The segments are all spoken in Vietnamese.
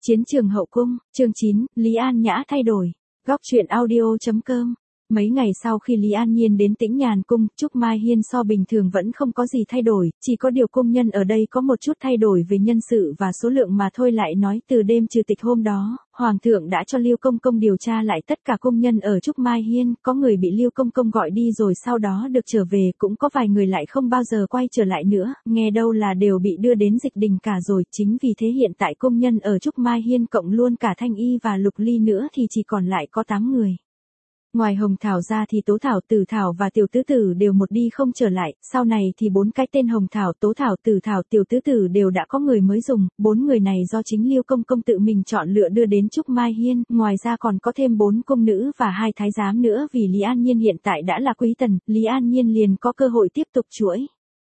Chiến trường hậu cung, chương 9, Lý An Nhã thay đổi. Góc truyện audio.com. Mấy ngày sau khi Lý An Nhiên đến Tĩnh Nhàn cung, Trúc Mai Hiên so bình thường vẫn không có gì thay đổi, chỉ có điều cung nhân ở đây có một chút thay đổi về nhân sự và số lượng mà thôi. Lại nói từ đêm trừ tịch hôm đó, Hoàng thượng đã cho Lưu Công Công điều tra lại tất cả cung nhân ở Trúc Mai Hiên, có người bị Lưu Công Công gọi đi rồi sau đó được trở về, cũng có vài người lại không bao giờ quay trở lại nữa, nghe đâu là đều bị đưa đến dịch đình cả rồi. Chính vì thế hiện tại cung nhân ở Trúc Mai Hiên cộng luôn cả Thanh Y và Lục Ly nữa thì chỉ còn lại có 8 người. Ngoài Hồng Thảo ra thì Tố Thảo, Tử Thảo và Tiểu Tứ Tử đều một đi không trở lại, sau này thì 4 cái tên Hồng Thảo, Tố Thảo, Tử Thảo, Tiểu Tứ Tử đều đã có người mới dùng, 4 người này do chính Lưu Công Công tự mình chọn lựa đưa đến Trúc Mai Hiên, ngoài ra còn có thêm 4 cung nữ và 2 thái giám nữa. Vì Lý An Nhiên hiện tại đã là quý tần, Lý An Nhiên liền có cơ hội tiếp tục chuỗi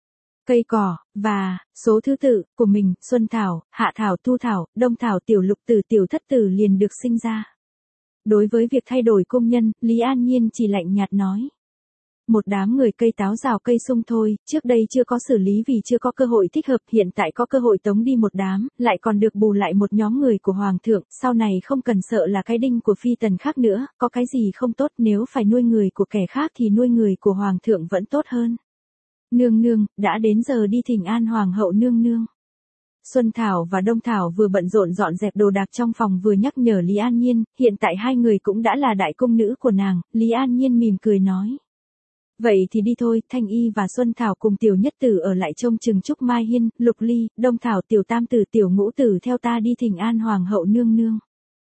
cây cỏ và số thứ tự của mình. Xuân Thảo, Hạ Thảo, Thu Thảo, Đông Thảo, Tiểu Lục Tử, Tiểu Thất Tử liền được sinh ra. Đối với việc thay đổi cung nhân, Lý An Nhiên chỉ lạnh nhạt nói: một đám người cây táo rào cây sung thôi, trước đây chưa có xử lý vì chưa có cơ hội thích hợp, hiện tại có cơ hội tống đi một đám, lại còn được bù lại một nhóm người của Hoàng thượng, sau này không cần sợ là cái đinh của phi tần khác nữa, có cái gì không tốt, nếu phải nuôi người của kẻ khác thì nuôi người của Hoàng thượng vẫn tốt hơn. Nương nương, đã đến giờ đi thỉnh an Hoàng hậu nương nương. Xuân Thảo và Đông Thảo vừa bận rộn dọn dẹp đồ đạc trong phòng vừa nhắc nhở Lý An Nhiên, hiện tại hai người cũng đã là đại cung nữ của nàng. Lý An Nhiên mỉm cười nói: vậy thì đi thôi. Thanh Y và Xuân Thảo cùng Tiểu Nhất Tử ở lại trông chừng Trúc Mai Hiên, Lục Ly, Đông Thảo, Tiểu Tam Tử, Tiểu Ngũ Tử theo ta đi thỉnh an Hoàng hậu nương nương.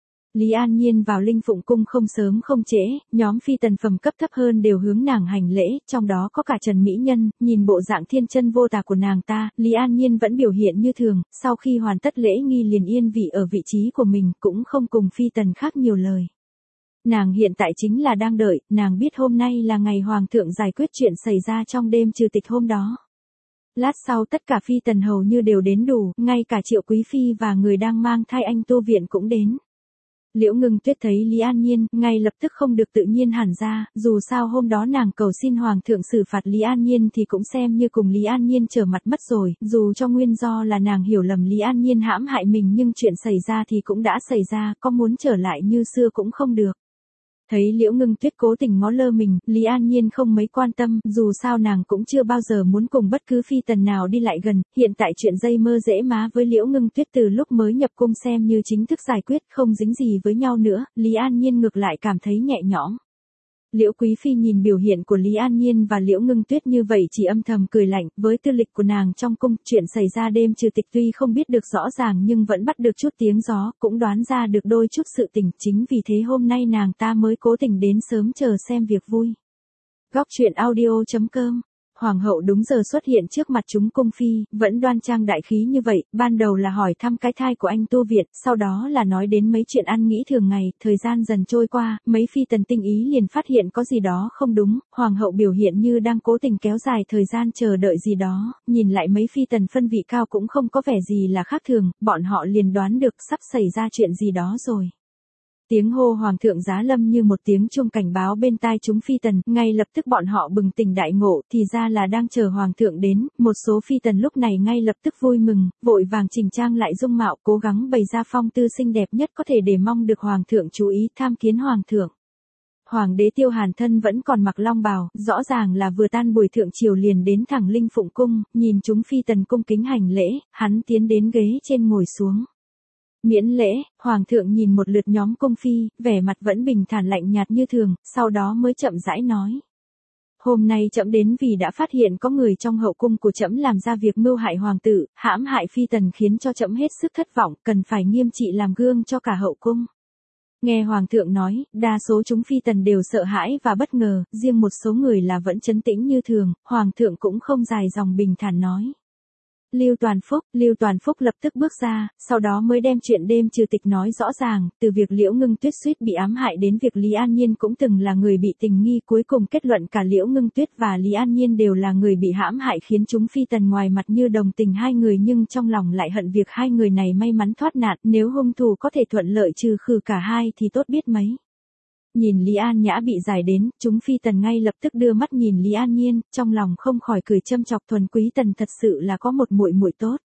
Lý An Nhiên vào Linh Phụng cung không sớm không trễ, nhóm phi tần phẩm cấp thấp hơn đều hướng nàng hành lễ, trong đó có cả Trần Mỹ Nhân. Nhìn bộ dạng thiên chân vô tà của nàng ta, Lý An Nhiên vẫn biểu hiện như thường, sau khi hoàn tất lễ nghi liền yên vị ở vị trí của mình, cũng không cùng phi tần khác nhiều lời. Nàng hiện tại chính là đang đợi, nàng biết hôm nay là ngày Hoàng thượng giải quyết chuyện xảy ra trong đêm trừ tịch hôm đó. Lát sau tất cả phi tần hầu như đều đến đủ, ngay cả Triệu Quý Phi và người đang mang thai Anh Tu Viện cũng đến. Liễu Ngưng Tuyết thấy Lý An Nhiên, ngay lập tức không được tự nhiên hẳn ra, dù sao hôm đó nàng cầu xin Hoàng thượng xử phạt Lý An Nhiên thì cũng xem như cùng Lý An Nhiên trở mặt mất rồi, dù cho nguyên do là nàng hiểu lầm Lý An Nhiên hãm hại mình nhưng chuyện xảy ra thì cũng đã xảy ra, có muốn trở lại như xưa cũng không được. Thấy Liễu Ngưng Tuyết cố tình ngó lơ mình, Lý An Nhiên không mấy quan tâm, dù sao nàng cũng chưa bao giờ muốn cùng bất cứ phi tần nào đi lại gần, hiện tại chuyện dây mơ dễ má với Liễu Ngưng Tuyết từ lúc mới nhập cung xem như chính thức giải quyết, không dính gì với nhau nữa, Lý An Nhiên ngược lại cảm thấy nhẹ nhõm. Liễu Quý Phi nhìn biểu hiện của Lý An Nhiên và Liễu Ngưng Tuyết như vậy chỉ âm thầm cười lạnh, với tư lịch của nàng trong cung, chuyện xảy ra đêm trừ tịch tuy không biết được rõ ràng nhưng vẫn bắt được chút tiếng gió, cũng đoán ra được đôi chút sự tình, chính vì thế hôm nay nàng ta mới cố tình đến sớm chờ xem việc vui. Góc truyện audio.com. Hoàng hậu đúng giờ xuất hiện trước mặt chúng cung phi, vẫn đoan trang đại khí như vậy, ban đầu là hỏi thăm cái thai của anh Tu Việt, sau đó là nói đến mấy chuyện ăn nghĩ thường ngày. Thời gian dần trôi qua, mấy phi tần tinh ý liền phát hiện có gì đó không đúng, hoàng hậu biểu hiện như đang cố tình kéo dài thời gian chờ đợi gì đó, nhìn lại mấy phi tần phân vị cao cũng không có vẻ gì là khác thường, bọn họ liền đoán được sắp xảy ra chuyện gì đó rồi. Tiếng hô Hoàng thượng giá lâm như một tiếng chuông cảnh báo bên tai chúng phi tần, ngay lập tức bọn họ bừng tỉnh đại ngộ, thì ra là đang chờ Hoàng thượng đến. Một số phi tần lúc này ngay lập tức vui mừng, vội vàng chỉnh trang lại dung mạo, cố gắng bày ra phong tư xinh đẹp nhất có thể để mong được Hoàng thượng chú ý tham kiến Hoàng thượng. Hoàng đế Tiêu Hàn thân vẫn còn mặc long bào, rõ ràng là vừa tan buổi thượng triều liền đến thẳng Linh Phụng cung, nhìn chúng phi tần cung kính hành lễ, hắn tiến đến ghế trên ngồi xuống. Miễn lễ. Hoàng thượng nhìn một lượt nhóm cung phi, vẻ mặt vẫn bình thản lạnh nhạt như thường, sau đó mới chậm rãi nói: hôm nay trẫm đến vì đã phát hiện có người trong hậu cung của trẫm làm ra việc mưu hại hoàng tử, hãm hại phi tần khiến cho trẫm hết sức thất vọng, cần phải nghiêm trị làm gương cho cả hậu cung. Nghe Hoàng thượng nói, đa số chúng phi tần đều sợ hãi và bất ngờ, riêng một số người là vẫn trấn tĩnh như thường. Hoàng thượng cũng không dài dòng bình thản nói: Lưu Toàn Phúc lập tức bước ra, sau đó mới đem chuyện đêm trừ tịch nói rõ ràng, từ việc Liễu Ngưng Tuyết suýt bị ám hại đến việc Lý An Nhiên cũng từng là người bị tình nghi, cuối cùng kết luận cả Liễu Ngưng Tuyết và Lý An Nhiên đều là người bị hãm hại, khiến chúng phi tần ngoài mặt như đồng tình hai người nhưng trong lòng lại hận việc hai người này may mắn thoát nạn, nếu hung thủ có thể thuận lợi trừ khử cả hai thì tốt biết mấy. Nhìn Lý An Nhã bị giải đến, chúng phi tần ngay lập tức đưa mắt nhìn Lý An Nhiên, trong lòng không khỏi cười châm chọc, thuần quý tần thật sự là có một muội muội tốt.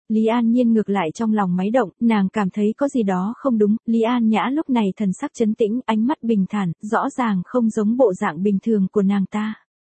Lý An Nhiên ngược lại trong lòng máy động, nàng cảm thấy có gì đó không đúng, Lý An Nhã lúc này thần sắc trấn tĩnh, ánh mắt bình thản, rõ ràng không giống bộ dạng bình thường của nàng ta.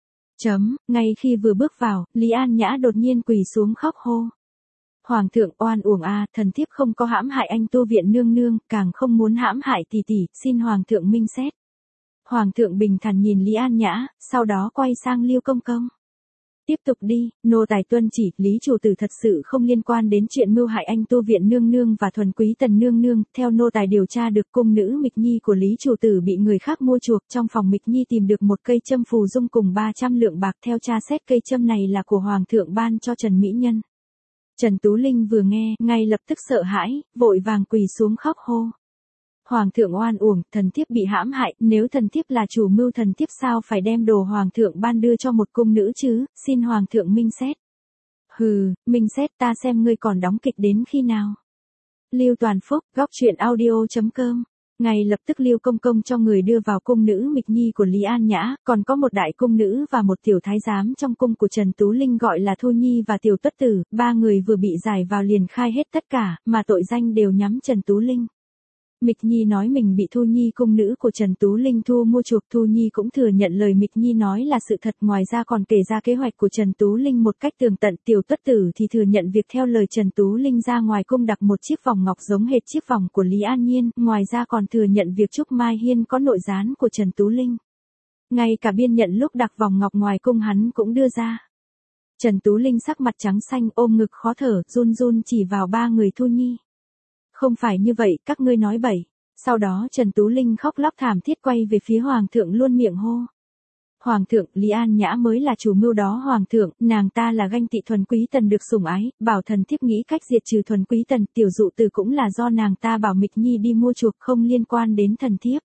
Ngay khi vừa bước vào, Lý An Nhã đột nhiên quỳ xuống khóc hô. Hoàng thượng oan uổng a, thần thiếp không có hãm hại anh tu viện nương nương, càng không muốn hãm hại tỷ tỷ, xin hoàng thượng minh xét. Hoàng thượng bình thản nhìn Lý An Nhã, sau đó quay sang Lưu Công Công. Tiếp tục đi, nô tài tuân chỉ, Lý chủ tử thật sự không liên quan đến chuyện mưu hại anh tu viện nương nương và thuần quý tần nương nương, theo nô tài điều tra được cung nữ Mịch Nhi của Lý chủ tử bị người khác mua chuộc, trong phòng Mịch Nhi tìm được một cây châm phù dung cùng 300 lượng bạc, theo tra xét cây châm này là của hoàng thượng ban cho Trần Mỹ Nhân. Trần Tú Linh vừa nghe, ngay lập tức sợ hãi, vội vàng quỳ xuống khóc hô. Hoàng thượng oan uổng, thần thiếp bị hãm hại, nếu thần thiếp là chủ mưu thần thiếp sao phải đem đồ hoàng thượng ban đưa cho một cung nữ chứ, xin hoàng thượng minh xét. Hừ, minh xét ta xem ngươi còn đóng kịch đến khi nào. Lưu Toàn Phúc, góc truyện audio.com. Ngay lập tức Lưu Công Công cho người đưa vào cung nữ Mịch Nhi của Lý An Nhã, còn có một đại cung nữ và một tiểu thái giám trong cung của Trần Tú Linh gọi là Thu Nhi và Tiểu Tuất Tử, ba người vừa bị giải vào liền khai hết tất cả, mà tội danh đều nhắm Trần Tú Linh. Mịch Nhi nói mình bị Thu Nhi cung nữ của Trần Tú Linh thu mua chuộc, Thu Nhi cũng thừa nhận lời Mịch Nhi nói là sự thật, ngoài ra còn kể ra kế hoạch của Trần Tú Linh một cách tường tận. Tiểu Tuất Tử thì thừa nhận việc theo lời Trần Tú Linh ra ngoài cung đặt một chiếc vòng ngọc giống hệt chiếc vòng của Lý An Nhiên, ngoài ra còn thừa nhận việc Trúc Mai Hiên có nội gián của Trần Tú Linh. Ngay cả biên nhận lúc đặt vòng ngọc ngoài cung hắn cũng đưa ra. Trần Tú Linh sắc mặt trắng xanh ôm ngực khó thở, run run chỉ vào ba người Thu Nhi. Không phải như vậy, các ngươi nói bậy. Sau đó Trần Tú Linh khóc lóc thảm thiết quay về phía hoàng thượng luôn miệng hô. Hoàng thượng, Lý An Nhã mới là chủ mưu đó hoàng thượng, nàng ta là ganh tị thuần quý tần được sủng ái, bảo thần thiếp nghĩ cách diệt trừ thuần quý tần, tiểu dụ từ cũng là do nàng ta bảo Mịch Nhi đi mua chuộc, không liên quan đến thần thiếp.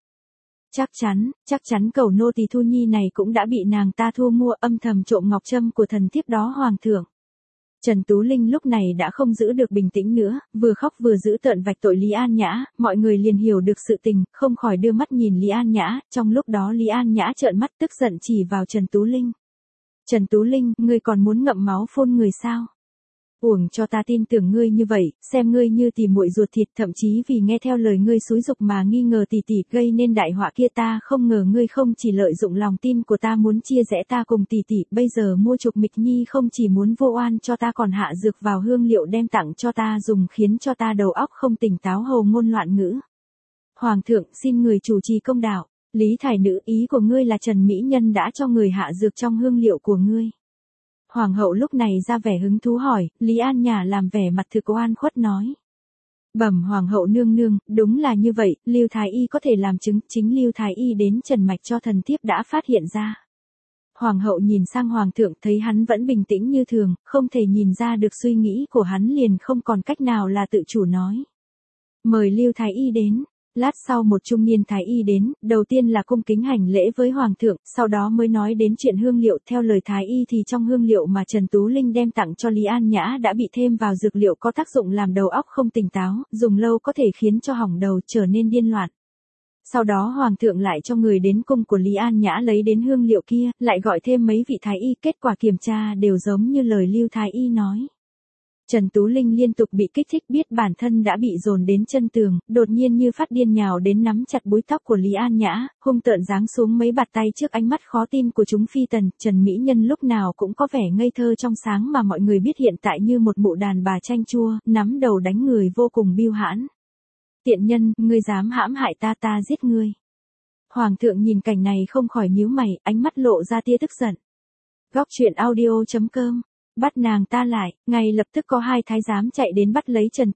Chắc chắn cẩu nô tỳ Thu Nhi này cũng đã bị nàng ta thu mua, âm thầm trộm ngọc trâm của thần thiếp đó hoàng thượng. Trần Tú Linh lúc này đã không giữ được bình tĩnh nữa, vừa khóc vừa giữ tợn vạch tội Lý An Nhã, mọi người liền hiểu được sự tình, không khỏi đưa mắt nhìn Lý An Nhã, trong lúc đó Lý An Nhã trợn mắt tức giận chỉ vào Trần Tú Linh. Trần Tú Linh, ngươi còn muốn ngậm máu phun người sao? Uổng cho ta tin tưởng ngươi như vậy, xem ngươi như tỉ muội ruột thịt, thậm chí vì nghe theo lời ngươi xúi giục mà nghi ngờ tỷ tỷ gây nên đại họa kia, ta không ngờ ngươi không chỉ lợi dụng lòng tin của ta muốn chia rẽ ta cùng tỷ tỷ, bây giờ mua chuộc Mịch Nhi không chỉ muốn vô oan cho ta còn hạ dược vào hương liệu đem tặng cho ta dùng, khiến cho ta đầu óc không tỉnh táo, hầu ngôn loạn ngữ. Hoàng thượng, xin người chủ trì công đạo. Lý Thái Nữ, ý của ngươi là Trần Mỹ Nhân đã cho người hạ dược trong hương liệu của ngươi. Hoàng hậu lúc này ra vẻ hứng thú hỏi, Lý An Nhã làm vẻ mặt thực oan khuất nói. Bẩm hoàng hậu nương nương, đúng là như vậy, Lưu Thái Y có thể làm chứng, chính Lưu Thái Y đến trần mạch cho thần thiếp đã phát hiện ra. Hoàng hậu nhìn sang hoàng thượng thấy hắn vẫn bình tĩnh như thường, không thể nhìn ra được suy nghĩ của hắn liền không còn cách nào là tự chủ nói. Mời Lưu Thái Y đến. Lát sau một trung niên thái y đến, đầu tiên là cung kính hành lễ với hoàng thượng, sau đó mới nói đến chuyện hương liệu, theo lời thái y thì trong hương liệu mà Trần Tú Linh đem tặng cho Lý An Nhã đã bị thêm vào dược liệu có tác dụng làm đầu óc không tỉnh táo, dùng lâu có thể khiến cho hỏng đầu, trở nên điên loạn. Sau đó hoàng thượng lại cho người đến cung của Lý An Nhã lấy đến hương liệu kia, lại gọi thêm mấy vị thái y, kết quả kiểm tra đều giống như lời Lưu Thái Y nói. Trần Tú Linh liên tục bị kích thích, biết bản thân đã bị dồn đến chân tường, đột nhiên như phát điên nhào đến nắm chặt búi tóc của Lý An Nhã, hung tợn giáng xuống mấy bạt tay trước ánh mắt khó tin của chúng phi tần. Trần Mỹ Nhân lúc nào cũng có vẻ ngây thơ trong sáng mà mọi người biết hiện tại như một mụ đàn bà chanh chua, nắm đầu đánh người vô cùng bưu hãn. Tiện nhân, ngươi dám hãm hại ta, ta giết ngươi. Hoàng thượng nhìn cảnh này không khỏi nhíu mày, ánh mắt lộ ra tia tức giận. Góc truyện audio.com. Bắt nàng ta lại, ngay lập tức có hai thái giám chạy đến bắt lấy Trần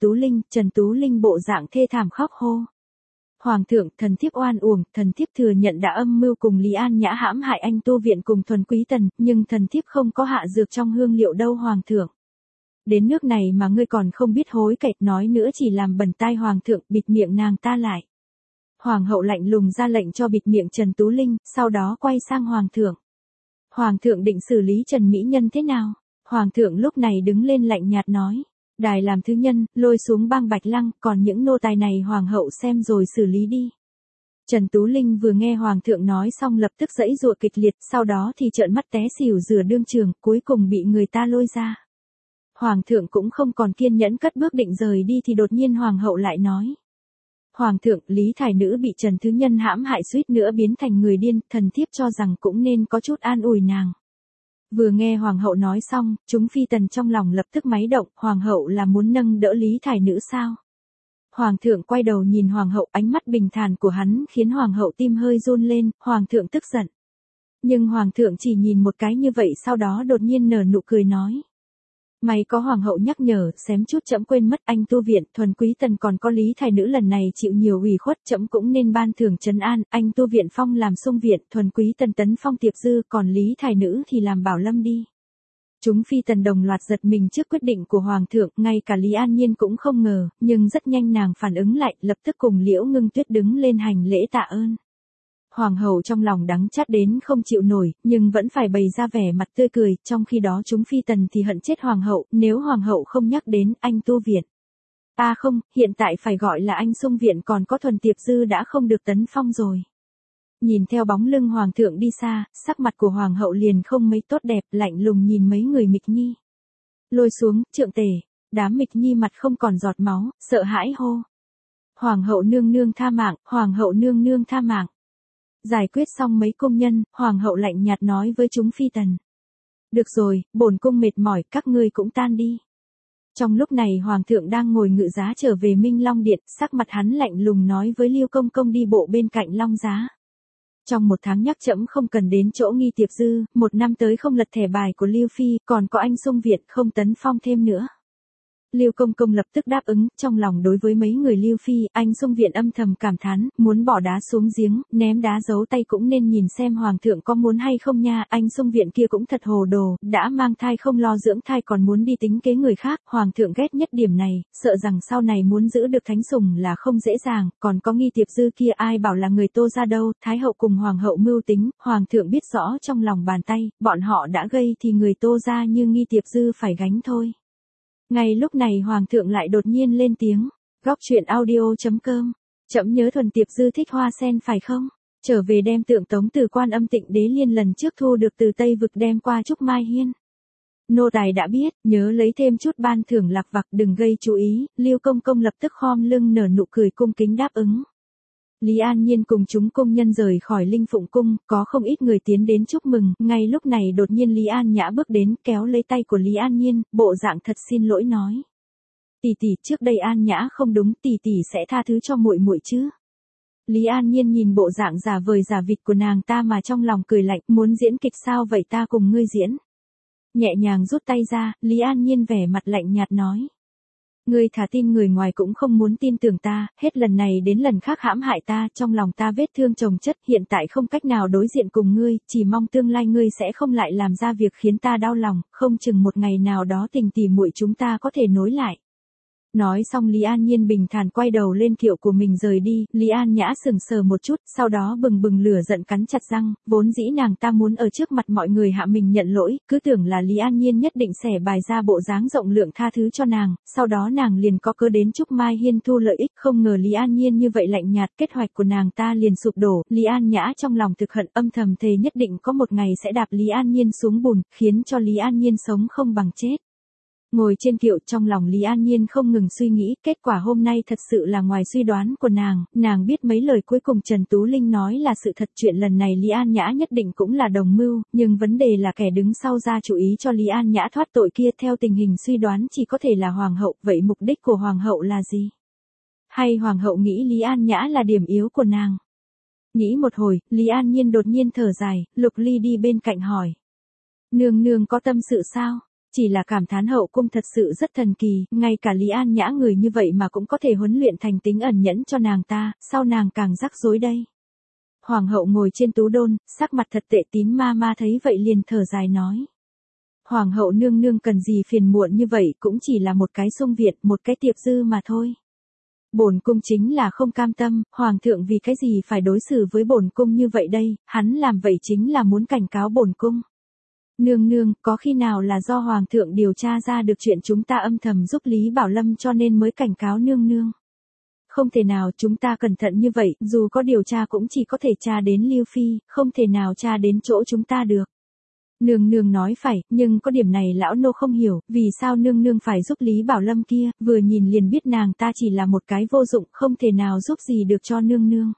Tú Linh bộ dạng thê thảm khóc hô. Hoàng thượng, thần thiếp oan uổng, thần thiếp thừa nhận đã âm mưu cùng Lý An Nhã hãm hại anh tu viện cùng thuần quý tần, nhưng thần thiếp không có hạ dược trong hương liệu đâu hoàng thượng. Đến nước này mà ngươi còn không biết hối cải, nói nữa chỉ làm bẩn tai hoàng thượng, bịt miệng nàng ta lại. Hoàng hậu lạnh lùng ra lệnh cho bịt miệng Trần Tú Linh, sau đó quay sang hoàng thượng. Hoàng thượng định xử lý Trần Mỹ Nhân thế nào? Hoàng thượng lúc này đứng lên lạnh nhạt nói. Đài làm thứ nhân, lôi xuống bang Bạch Lăng, còn những nô tài này hoàng hậu xem rồi xử lý đi. Trần Tú Linh vừa nghe hoàng thượng nói xong lập tức giãy giụa kịch liệt, sau đó thì trợn mắt té xỉu rửa đương trường, cuối cùng bị người ta lôi ra. Hoàng thượng cũng không còn kiên nhẫn cất bước định rời đi thì đột nhiên hoàng hậu lại nói. Hoàng thượng, Lý Thái Nữ bị Trần Thứ Nhân hãm hại suýt nữa biến thành người điên, thần thiếp cho rằng cũng nên có chút an ủi nàng. Vừa nghe hoàng hậu nói xong, chúng phi tần trong lòng lập tức máy động, hoàng hậu là muốn nâng đỡ Lý Thái Nữ sao? Hoàng thượng quay đầu nhìn hoàng hậu, ánh mắt bình thản của hắn khiến hoàng hậu tim hơi run lên, hoàng thượng tức giận. Nhưng hoàng thượng chỉ nhìn một cái như vậy sau đó đột nhiên nở nụ cười nói. May có hoàng hậu nhắc nhở, xém chút trẫm quên mất anh tu viện, thuần quý tần còn có Lý Thái Nữ lần này chịu nhiều ủy khuất, trẫm cũng nên ban thưởng trấn an, anh tu viện phong làm xung viện, thuần quý tần tấn phong tiệp dư, còn Lý Thái Nữ thì làm bảo lâm đi. Chúng phi tần đồng loạt giật mình trước quyết định của hoàng thượng, ngay cả Lý An Nhiên cũng không ngờ, nhưng rất nhanh nàng phản ứng lại, lập tức cùng Liễu Ngưng Tuyết đứng lên hành lễ tạ ơn. Hoàng hậu trong lòng đắng chát đến không chịu nổi, nhưng vẫn phải bày ra vẻ mặt tươi cười, trong khi đó chúng phi tần thì hận chết hoàng hậu, nếu hoàng hậu không nhắc đến anh tu viện. Không, hiện tại phải gọi là anh xung viện, còn có thuần tiệp dư đã không được tấn phong rồi. Nhìn theo bóng lưng hoàng thượng đi xa, sắc mặt của hoàng hậu liền không mấy tốt đẹp, lạnh lùng nhìn mấy người Mịch Nhi. Lôi xuống, trượng tể, đám Mịch Nhi mặt không còn giọt máu, sợ hãi hô. Hoàng hậu nương nương tha mạng, hoàng hậu nương nương tha mạng. Giải quyết xong mấy công nhân, hoàng hậu lạnh nhạt nói với chúng phi tần. Được rồi, bổn cung mệt mỏi, các ngươi cũng tan đi. Trong lúc này hoàng thượng đang ngồi ngự giá trở về Minh Long Điện, sắc mặt hắn lạnh lùng nói với Liêu Công Công đi bộ bên cạnh Long giá. Trong 1 tháng nhắc trẫm không cần đến chỗ Nghi Tiệp Dư, 1 năm tới không lật thẻ bài của Liêu Phi, còn có anh xung viện không tấn phong thêm nữa. Liêu Công Công lập tức đáp ứng, trong lòng đối với mấy người Liêu Phi, anh xung viện âm thầm cảm thán, muốn bỏ đá xuống giếng, ném đá giấu tay cũng nên nhìn xem hoàng thượng có muốn hay không nha, anh xung viện kia cũng thật hồ đồ, đã mang thai không lo dưỡng thai còn muốn đi tính kế người khác, hoàng thượng ghét nhất điểm này, sợ rằng sau này muốn giữ được thánh sủng là không dễ dàng, còn có Nghi Tiệp Dư kia ai bảo là người Tô ra đâu, thái hậu cùng hoàng hậu mưu tính, hoàng thượng biết rõ trong lòng bàn tay, bọn họ đã gây thì người Tô ra như Nghi Tiệp Dư phải gánh thôi. Ngay lúc này hoàng thượng lại đột nhiên lên tiếng, góc truyện audio.com, trẫm nhớ thuần tiệp dư thích hoa sen phải không? Trở về đem tượng tống từ Quan Âm Tịnh Đế Liên lần trước thu được từ Tây Vực đem qua Trúc Mai Hiên. Nô tài đã biết, nhớ lấy thêm chút ban thưởng lạc vặt đừng gây chú ý, Liêu Công Công lập tức khom lưng nở nụ cười cung kính đáp ứng. Lý An Nhiên cùng chúng công nhân rời khỏi Linh Phụng Cung, có không ít người tiến đến chúc mừng, ngay lúc này đột nhiên Lý An Nhã bước đến, kéo lấy tay của Lý An Nhiên, bộ dạng thật xin lỗi nói. Tỷ tỷ, trước đây An Nhã không đúng, tỷ tỷ sẽ tha thứ cho muội muội chứ. Lý An Nhiên nhìn bộ dạng giả vời giả vịt của nàng ta mà trong lòng cười lạnh, muốn diễn kịch sao vậy ta cùng ngươi diễn. Nhẹ nhàng rút tay ra, Lý An Nhiên vẻ mặt lạnh nhạt nói. Ngươi thả tin người ngoài cũng không muốn tin tưởng ta, hết lần này đến lần khác hãm hại ta, trong lòng ta vết thương chồng chất, hiện tại không cách nào đối diện cùng ngươi, chỉ mong tương lai ngươi sẽ không lại làm ra việc khiến ta đau lòng, không chừng một ngày nào đó tình tỉ muội chúng ta có thể nối lại. Nói xong Lý An Nhiên bình thản quay đầu lên kiệu của mình rời đi, Lý An Nhã sững sờ một chút, sau đó bừng bừng lửa giận cắn chặt răng, vốn dĩ nàng ta muốn ở trước mặt mọi người hạ mình nhận lỗi, cứ tưởng là Lý An Nhiên nhất định xẻ bài ra bộ dáng rộng lượng tha thứ cho nàng, sau đó nàng liền có cơ đến Trúc Mai Hiên thu lợi ích, không ngờ Lý An Nhiên như vậy lạnh nhạt, kế hoạch của nàng ta liền sụp đổ, Lý An Nhã trong lòng thực hận âm thầm thề nhất định có một ngày sẽ đạp Lý An Nhiên xuống bùn, khiến cho Lý An Nhiên sống không bằng chết. Ngồi trên kiệu trong lòng Lý An Nhiên không ngừng suy nghĩ, kết quả hôm nay thật sự là ngoài suy đoán của nàng biết mấy lời cuối cùng Trần Tú Linh nói là sự thật, chuyện lần này Lý An Nhã nhất định cũng là đồng mưu, nhưng vấn đề là kẻ đứng sau ra chủ ý cho Lý An Nhã thoát tội kia theo tình hình suy đoán chỉ có thể là hoàng hậu, vậy mục đích của hoàng hậu là gì? Hay hoàng hậu nghĩ Lý An Nhã là điểm yếu của nàng? Nghĩ một hồi, Lý An Nhiên đột nhiên thở dài, Lục Ly đi bên cạnh hỏi. Nương nương có tâm sự sao? Chỉ là cảm thán hậu cung thật sự rất thần kỳ, ngay cả Lý An Nhã người như vậy mà cũng có thể huấn luyện thành tính ẩn nhẫn cho nàng ta, sao nàng càng rắc rối đây. Hoàng hậu ngồi trên tú đôn, sắc mặt thật tệ, Tín ma ma thấy vậy liền thở dài nói. Hoàng hậu nương nương cần gì phiền muộn như vậy, cũng chỉ là một cái xung viện, một cái tiệp dư mà thôi. Bổn cung chính là không cam tâm, hoàng thượng vì cái gì phải đối xử với bổn cung như vậy đây, hắn làm vậy chính là muốn cảnh cáo bổn cung. Nương nương, có khi nào là do hoàng thượng điều tra ra được chuyện chúng ta âm thầm giúp Lý Bảo Lâm cho nên mới cảnh cáo nương nương? Không thể nào, chúng ta cẩn thận như vậy, dù có điều tra cũng chỉ có thể tra đến Liêu Phi, không thể nào tra đến chỗ chúng ta được. Nương nương nói phải, nhưng có điểm này lão nô không hiểu, vì sao nương nương phải giúp Lý Bảo Lâm kia, vừa nhìn liền biết nàng ta chỉ là một cái vô dụng, không thể nào giúp gì được cho nương nương.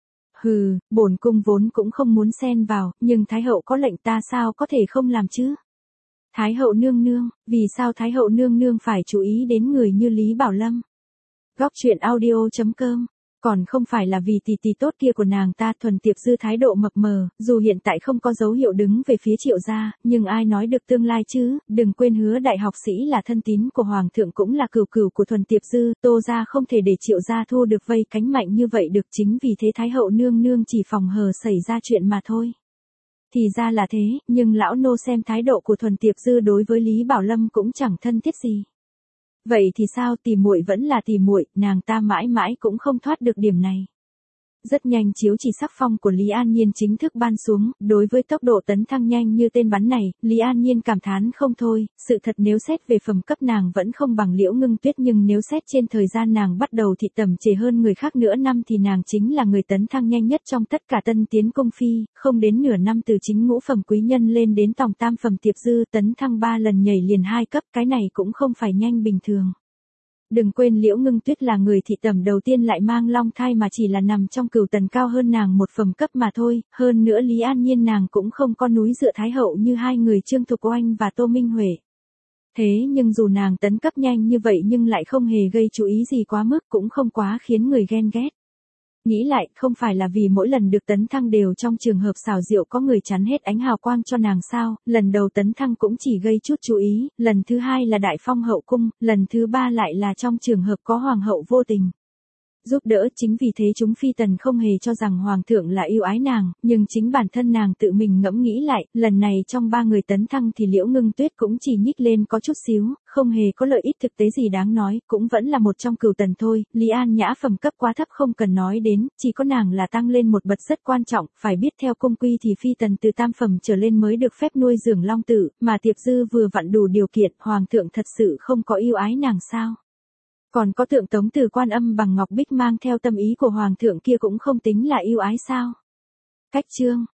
Hừ, bổn cung vốn cũng không muốn xen vào, nhưng Thái hậu có lệnh ta sao có thể không làm chứ? Thái hậu nương nương, vì sao Thái hậu nương nương phải chú ý đến người như Lý Bảo Lâm? Góc truyện audio.com. Còn không phải là vì tỷ tỷ tốt kia của nàng ta. Thuần Tiệp Dư thái độ mập mờ, dù hiện tại không có dấu hiệu đứng về phía Triệu gia, nhưng ai nói được tương lai chứ, đừng quên Hứa đại học sĩ là thân tín của Hoàng thượng cũng là cửu cửu của Thuần Tiệp Dư, Tô gia không thể để Triệu gia thu được vây cánh mạnh như vậy được, chính vì thế Thái hậu nương nương chỉ phòng hờ xảy ra chuyện mà thôi. Thì ra là thế, nhưng lão nô xem thái độ của Thuần Tiệp Dư đối với Lý Bảo Lâm cũng chẳng thân thiết gì. Vậy thì sao, tỷ muội vẫn là tỷ muội, nàng ta mãi mãi cũng không thoát được điểm này. Rất nhanh chiếu chỉ sắc phong của Lý An Nhiên chính thức ban xuống, đối với tốc độ tấn thăng nhanh như tên bắn này, Lý An Nhiên cảm thán không thôi, sự thật nếu xét về phẩm cấp nàng vẫn không bằng Liễu Ngưng Tuyết, nhưng nếu xét trên thời gian nàng bắt đầu thì tầm trễ hơn người khác nửa năm thì nàng chính là người tấn thăng nhanh nhất trong tất cả tân tiến cung phi, không đến nửa năm từ chính ngũ phẩm quý nhân lên đến tòng tam phẩm Tiệp Dư, tấn thăng 3 lần nhảy liền 2 cấp, cái này cũng không phải nhanh bình thường. Đừng quên Liễu Ngưng Tuyết là người thị tẩm đầu tiên lại mang long thai mà chỉ là nằm trong cửu tần cao hơn nàng một phẩm cấp mà thôi, hơn nữa Lý An Nhiên nàng cũng không có núi dựa thái hậu như hai người Trương Thục Oanh và Tô Minh Huệ. Thế nhưng dù nàng tấn cấp nhanh như vậy nhưng lại không hề gây chú ý gì quá mức, cũng không quá khiến người ghen ghét. Nghĩ lại, không phải là vì mỗi lần được tấn thăng đều trong trường hợp xảo diệu có người chắn hết ánh hào quang cho nàng sao, lần đầu tấn thăng cũng chỉ gây chút chú ý, lần thứ hai là đại phong hậu cung, lần thứ ba lại là trong trường hợp có hoàng hậu vô tình giúp đỡ, chính vì thế chúng phi tần không hề cho rằng hoàng thượng là yêu ái nàng, nhưng chính bản thân nàng tự mình ngẫm nghĩ lại, lần này trong 3 người tấn thăng thì Liễu Ngưng Tuyết cũng chỉ nhích lên có chút xíu, không hề có lợi ích thực tế gì đáng nói, cũng vẫn là một trong cửu tần thôi. Lý An Nhã phẩm cấp quá thấp không cần nói đến, chỉ có nàng là tăng lên một bậc rất quan trọng, phải biết theo cung quy thì phi tần từ tam phẩm trở lên mới được phép nuôi dưỡng long tử, mà Tiệp Dư vừa vặn đủ điều kiện, hoàng thượng thật sự không có yêu ái nàng sao? Còn có tượng Tống Từ Quan Âm bằng ngọc bích mang theo tâm ý của hoàng thượng kia cũng không tính là yêu ái sao? Cách chương